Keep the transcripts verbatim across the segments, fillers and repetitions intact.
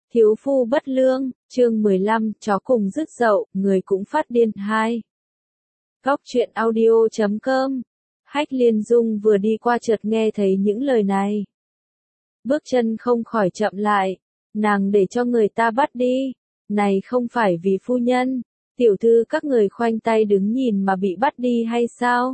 Thiếu phu bất lương, chương mười lăm, chó cùng rứt dậu, người cũng phát điên. Hai. Góc truyện audio chấm com. Hách Liên Dung vừa đi qua chợt nghe thấy những lời này. Bước chân không khỏi chậm lại, nàng để cho người ta bắt đi. Này không phải vì phu nhân, tiểu thư các người khoanh tay đứng nhìn mà bị bắt đi hay sao?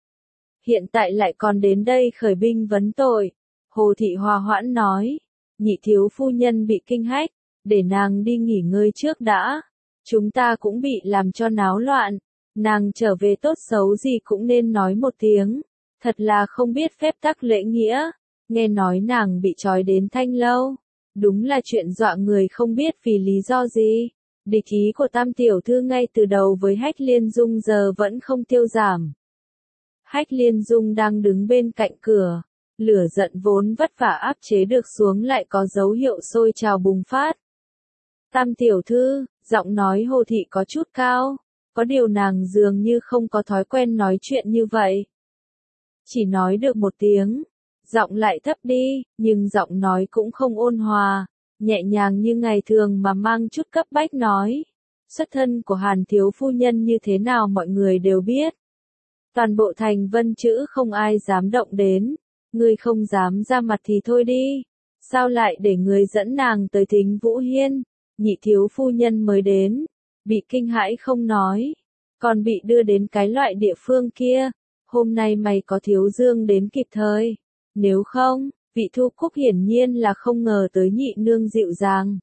Hiện tại lại còn đến đây khởi binh vấn tội. Hồ Thị hòa hoãn nói. Nhị thiếu phu nhân bị kinh hách, để nàng đi nghỉ ngơi trước đã. Chúng ta cũng bị làm cho náo loạn, nàng trở về tốt xấu gì cũng nên nói một tiếng. Thật là không biết phép tắc lễ nghĩa, nghe nói nàng bị trói đến Thanh Lâu. Đúng là chuyện dọa người không biết vì lý do gì. Địch ý của Tam tiểu thư ngay từ đầu với Hách Liên Dung giờ vẫn không tiêu giảm. Hách Liên Dung đang đứng bên cạnh cửa. Lửa giận vốn vất vả áp chế được xuống lại có dấu hiệu sôi trào bùng phát. Tam tiểu thư, giọng nói Hồ Thị có chút cao, có điều nàng dường như không có thói quen nói chuyện như vậy. Chỉ nói được một tiếng, giọng lại thấp đi, nhưng giọng nói cũng không ôn hòa, nhẹ nhàng như ngày thường mà mang chút cấp bách nói. Xuất thân của Hàn thiếu phu nhân như thế nào mọi người đều biết. Toàn bộ thành Vân Chữ không ai dám động đến. Ngươi không dám ra mặt thì thôi đi, sao lại để người dẫn nàng tới Thính Vũ Hiên? Nhị thiếu phu nhân mới đến, bị kinh hãi không nói, còn bị đưa đến cái loại địa phương kia. Hôm nay mày có thiếu dương đến kịp thời, nếu không, vị Thu Cúc hiển nhiên là không ngờ tới nhị nương dịu dàng.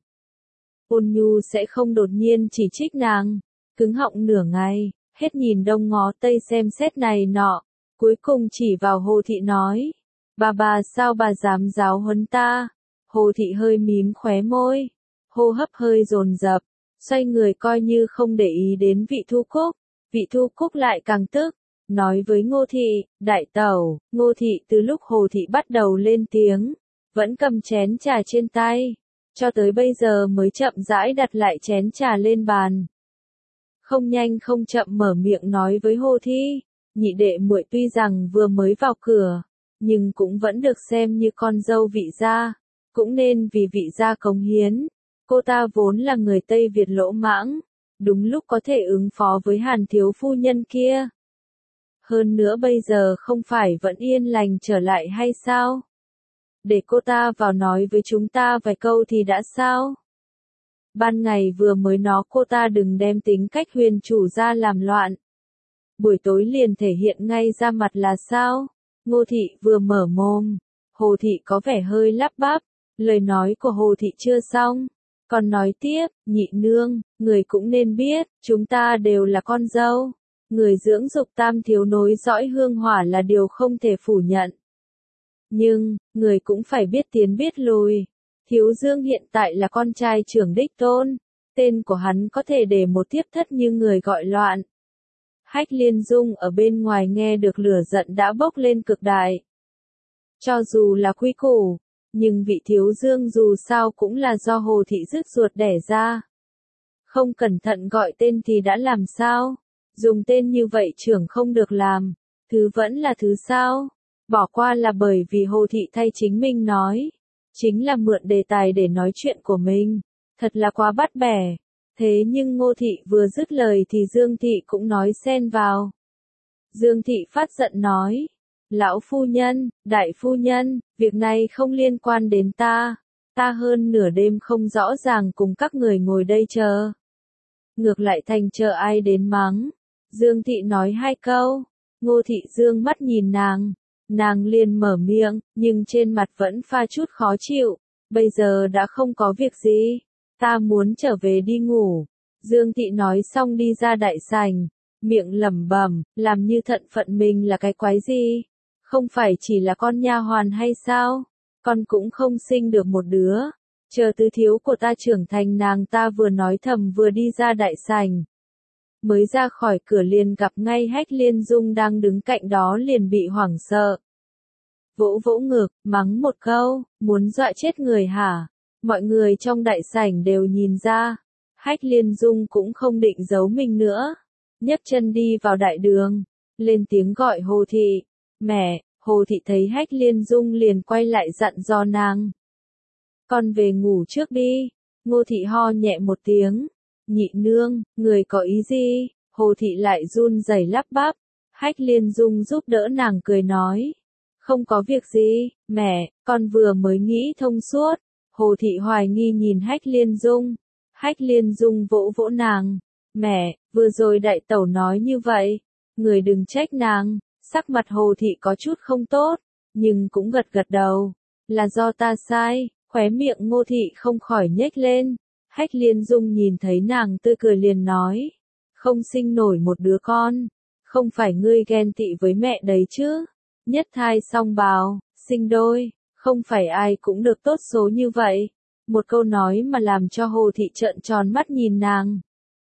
Ôn Nhu sẽ không đột nhiên chỉ trích nàng, cứng họng nửa ngày, hết nhìn đông ngó tây xem xét này nọ, cuối cùng chỉ vào Hồ Thị nói. Bà bà sao bà dám giáo huấn ta? Hồ Thị hơi mím khóe môi, hô hấp hơi dồn dập, xoay người coi như không để ý đến vị Thu Cúc. Vị Thu Cúc lại càng tức, nói với Ngô Thị, đại tẩu. Ngô Thị từ lúc Hồ Thị bắt đầu lên tiếng, vẫn cầm chén trà trên tay, cho tới bây giờ mới chậm rãi đặt lại chén trà lên bàn. Không nhanh không chậm mở miệng nói với Hồ Thị, nhị đệ muội tuy rằng vừa mới vào cửa, nhưng cũng vẫn được xem như con dâu vị gia, cũng nên vì vị gia cống hiến. Cô ta vốn là người Tây Việt lỗ mãng, đúng lúc có thể ứng phó với Hàn thiếu phu nhân kia. Hơn nữa bây giờ không phải vẫn yên lành trở lại hay sao? Để cô ta vào nói với chúng ta vài câu thì đã sao? Ban ngày vừa mới nói cô ta đừng đem tính cách huyền chủ ra làm loạn. Buổi tối liền thể hiện ngay ra mặt là sao? Ngô Thị vừa mở mồm, Hồ Thị có vẻ hơi lắp bắp, lời nói của Hồ Thị chưa xong, còn nói tiếp, nhị nương, người cũng nên biết, chúng ta đều là con dâu, người dưỡng dục tam thiếu nối dõi hương hỏa là điều không thể phủ nhận. Nhưng, người cũng phải biết tiến biết lùi, Thiếu Dương hiện tại là con trai trưởng đích tôn, tên của hắn có thể để một tiếp thất như người gọi loạn. Hách Liên Dung ở bên ngoài nghe được lửa giận đã bốc lên cực đại. Cho dù là quy củ, nhưng vị Thiếu Dương dù sao cũng là do Hồ Thị rứt ruột đẻ ra. Không cẩn thận gọi tên thì đã làm sao? Dùng tên như vậy trưởng không được làm. Thứ vẫn là thứ sao? Bỏ qua là bởi vì Hồ Thị thay chính mình nói. Chính là mượn đề tài để nói chuyện của mình. Thật là quá bắt bẻ. Thế nhưng Ngô Thị vừa dứt lời thì Dương Thị cũng nói xen vào. Dương Thị phát giận nói. Lão phu nhân, đại phu nhân, việc này không liên quan đến ta. Ta hơn nửa đêm không rõ ràng cùng các người ngồi đây chờ. Ngược lại thành chờ ai đến mắng. Dương Thị nói hai câu. Ngô Thị dương mắt nhìn nàng. Nàng liền mở miệng, nhưng trên mặt vẫn pha chút khó chịu. Bây giờ đã không có việc gì. Ta muốn trở về đi ngủ. Dương Thị nói xong đi ra đại sảnh, miệng lẩm bẩm, làm như thận phận mình là cái quái gì? Không phải chỉ là con nha hoàn hay sao? Con cũng không sinh được một đứa. Chờ tứ thiếu của ta trưởng thành nàng ta vừa nói thầm vừa đi ra đại sảnh. Mới ra khỏi cửa liền gặp ngay Hách Liên Dung đang đứng cạnh đó liền bị hoảng sợ. Vỗ vỗ ngực, mắng một câu, muốn dọa chết người hả? Mọi người trong đại sảnh đều nhìn ra, Hách Liên Dung cũng không định giấu mình nữa, nhấc chân đi vào đại đường, lên tiếng gọi Hồ Thị, mẹ. Hồ Thị thấy Hách Liên Dung liền quay lại dặn dò nàng. Con về ngủ trước đi, Ngô Thị ho nhẹ một tiếng. Nhị nương, người có ý gì? Hồ Thị lại run rẩy lắp bắp. Hách Liên Dung giúp đỡ nàng cười nói. Không có việc gì, mẹ, con vừa mới nghĩ thông suốt. Hồ Thị hoài nghi nhìn Hách Liên Dung. Hách Liên Dung vỗ vỗ nàng. Mẹ, vừa rồi đại tẩu nói như vậy. Người đừng trách nàng. Sắc mặt Hồ Thị có chút không tốt, nhưng cũng gật gật đầu. Là do ta sai, khóe miệng Ngô Thị không khỏi nhếch lên. Hách Liên Dung nhìn thấy nàng tươi cười liền nói. Không sinh nổi một đứa con. Không phải ngươi ghen tị với mẹ đấy chứ. Nhất thai song bào, sinh đôi, không phải ai cũng được tốt số như vậy. Một câu nói mà làm cho Hồ Thị trợn tròn mắt nhìn nàng.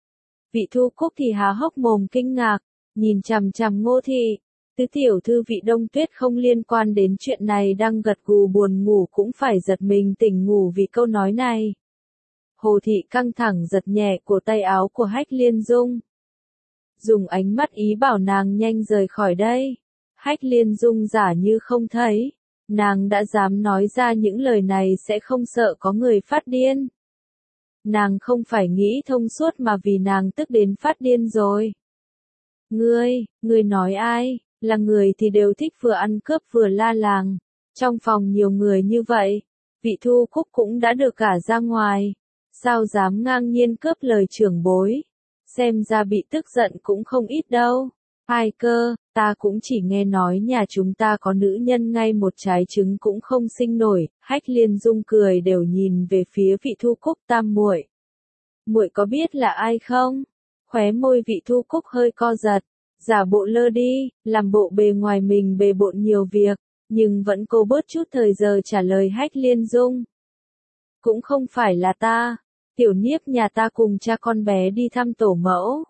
Vị Thu Cúc thì há hốc mồm kinh ngạc, nhìn chằm chằm Ngô Thị. Tứ tiểu thư Vị Đông Tuyết không liên quan đến chuyện này đang gật gù buồn ngủ cũng phải giật mình tỉnh ngủ vì câu nói này. Hồ Thị căng thẳng giật nhẹ cổ tay áo của Hách Liên Dung. Dùng ánh mắt ý bảo nàng nhanh rời khỏi đây. Hách Liên Dung giả như không thấy. Nàng đã dám nói ra những lời này sẽ không sợ có người phát điên. Nàng không phải nghĩ thông suốt mà vì nàng tức đến phát điên rồi. Ngươi, ngươi nói ai, là người thì đều thích vừa ăn cướp vừa la làng. Trong phòng nhiều người như vậy, Vị Thu Cúc cũng đã được gả ra ngoài. Sao dám ngang nhiên cướp lời trưởng bối. Xem ra bị tức giận cũng không ít đâu. Ai cơ, ta cũng chỉ nghe nói nhà chúng ta có nữ nhân ngay một trái trứng cũng không sinh nổi. Hách Liên Dung cười đều nhìn về phía Vị Thu Cúc tam muội. Muội có biết là ai không? Khóe môi Vị Thu Cúc hơi co giật, giả bộ lơ đi, làm bộ bề ngoài mình bề bộn nhiều việc, nhưng vẫn cố bớt chút thời giờ trả lời Hách Liên Dung. Cũng không phải là ta, tiểu Niếp nhà ta cùng cha con bé đi thăm tổ mẫu.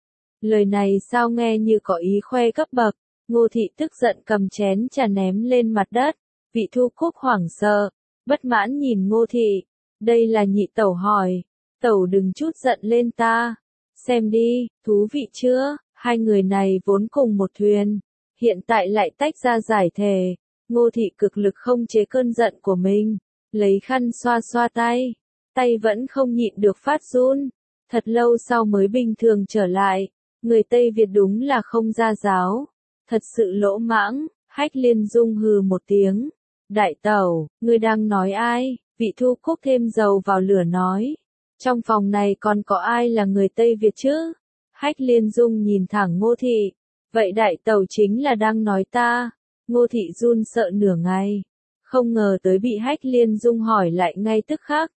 Lời này sao nghe như có ý khoe cấp bậc. Ngô Thị tức giận cầm chén trà ném lên mặt đất. Vị Thu Cúc hoảng sợ, bất mãn nhìn Ngô Thị. Đây là nhị tẩu hỏi. Tẩu đừng chút giận lên ta. Xem đi, thú vị chưa? Hai người này vốn cùng một thuyền. Hiện tại lại tách ra giải thể. Ngô Thị cực lực không chế cơn giận của mình. Lấy khăn xoa xoa tay. Tay vẫn không nhịn được phát run. Thật lâu sau mới bình thường trở lại. Người Tây Việt đúng là không gia giáo. Thật sự lỗ mãng. Hách Liên Dung hừ một tiếng. Đại tẩu, ngươi đang nói ai? Vị Thu Cúc thêm dầu vào lửa nói. Trong phòng này còn có ai là người Tây Việt chứ? Hách Liên Dung nhìn thẳng Ngô Thị. Vậy đại tẩu chính là đang nói ta. Ngô Thị run sợ nửa ngày. Không ngờ tới bị Hách Liên Dung hỏi lại ngay tức khắc.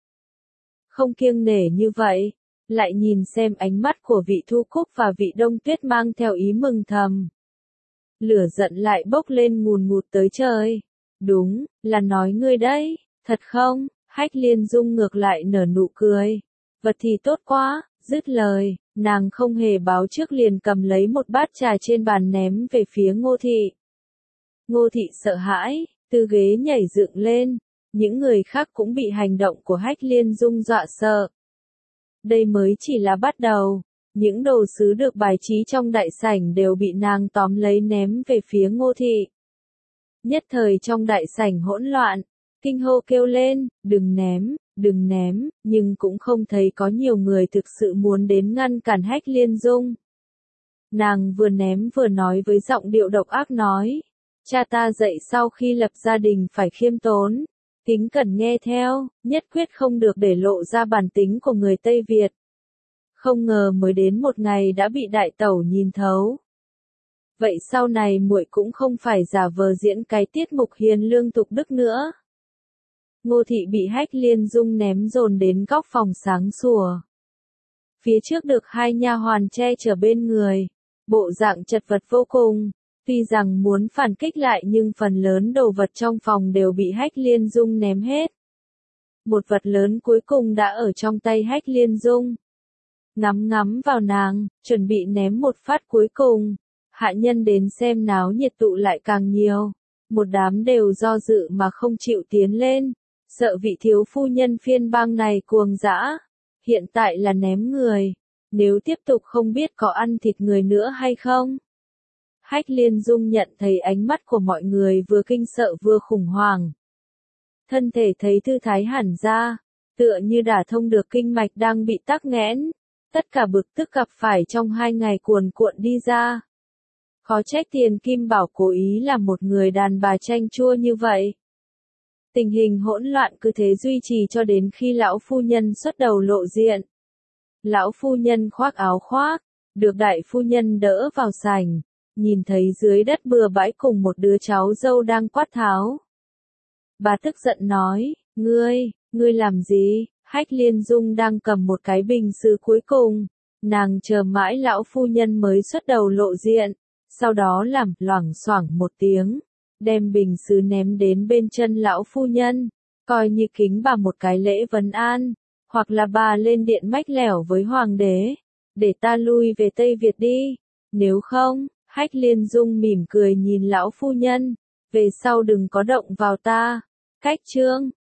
Không kiêng nể như vậy. Lại nhìn xem ánh mắt của Vị Thu Cúc và Vị Đông Tuyết mang theo ý mừng thầm. Lửa giận lại bốc lên ngùn ngụt tới trời. Đúng, là nói ngươi đấy, thật không? Hách Liên Dung ngược lại nở nụ cười. Vật thì tốt quá, dứt lời, nàng không hề báo trước liền cầm lấy một bát trà trên bàn ném về phía Ngô Thị. Ngô Thị sợ hãi, từ ghế nhảy dựng lên. Những người khác cũng bị hành động của Hách Liên Dung dọa sợ. Đây mới chỉ là bắt đầu. Những đồ sứ được bài trí trong đại sảnh đều bị nàng tóm lấy ném về phía Ngô Thị. Nhất thời trong đại sảnh hỗn loạn, kinh hô kêu lên, đừng ném, đừng ném, nhưng cũng không thấy có nhiều người thực sự muốn đến ngăn cản Hách Liên Dung. Nàng vừa ném vừa nói với giọng điệu độc ác nói, cha ta dạy sau khi lập gia đình phải khiêm tốn, kính cẩn nghe theo, nhất quyết không được để lộ ra bản tính của người Tây Việt. Không ngờ mới đến một ngày đã bị đại tẩu nhìn thấu. Vậy sau này muội cũng không phải giả vờ diễn cái tiết mục hiền lương tục đức nữa. Ngô Thị bị Hách Liên Dung ném dồn đến góc phòng sáng sủa. Phía trước được hai nha hoàn che chở bên người, bộ dạng chật vật vô cùng. Tuy rằng muốn phản kích lại nhưng phần lớn đồ vật trong phòng đều bị Hách Liên Dung ném hết. Một vật lớn cuối cùng đã ở trong tay Hách Liên Dung. Ngắm ngắm vào nàng, chuẩn bị ném một phát cuối cùng. Hạ nhân đến xem náo nhiệt tụ lại càng nhiều. Một đám đều do dự mà không chịu tiến lên. Sợ vị thiếu phu nhân phiên bang này cuồng dã. Hiện tại là ném người. Nếu tiếp tục không biết có ăn thịt người nữa hay không. Hách Liên Dung nhận thấy ánh mắt của mọi người vừa kinh sợ vừa khủng hoảng. Thân thể thấy thư thái hẳn ra. tựa như đả thông được kinh mạch đang bị tắc nghẽn, tất cả bực tức gặp phải trong hai ngày cuồn cuộn đi ra. Khó trách Tiền Kim Bảo cố ý làm một người đàn bà chanh chua như vậy. Tình hình hỗn loạn cứ thế duy trì cho đến khi lão phu nhân xuất đầu lộ diện. Lão phu nhân khoác áo khoác, được đại phu nhân đỡ vào sảnh, nhìn thấy dưới đất bừa bãi cùng một đứa cháu dâu đang quát tháo. Bà tức giận nói, ngươi, ngươi làm gì? Hách Liên Dung đang cầm một cái bình sứ cuối cùng, nàng chờ mãi lão phu nhân mới xuất đầu lộ diện, sau đó làm loảng xoảng một tiếng, đem bình sứ ném đến bên chân lão phu nhân, coi như kính bà một cái lễ vấn an, hoặc là bà lên điện mách lẻo với hoàng đế, để ta lui về Tây Việt đi, nếu không, Hách Liên Dung mỉm cười nhìn lão phu nhân, về sau đừng có động vào ta. Cách chương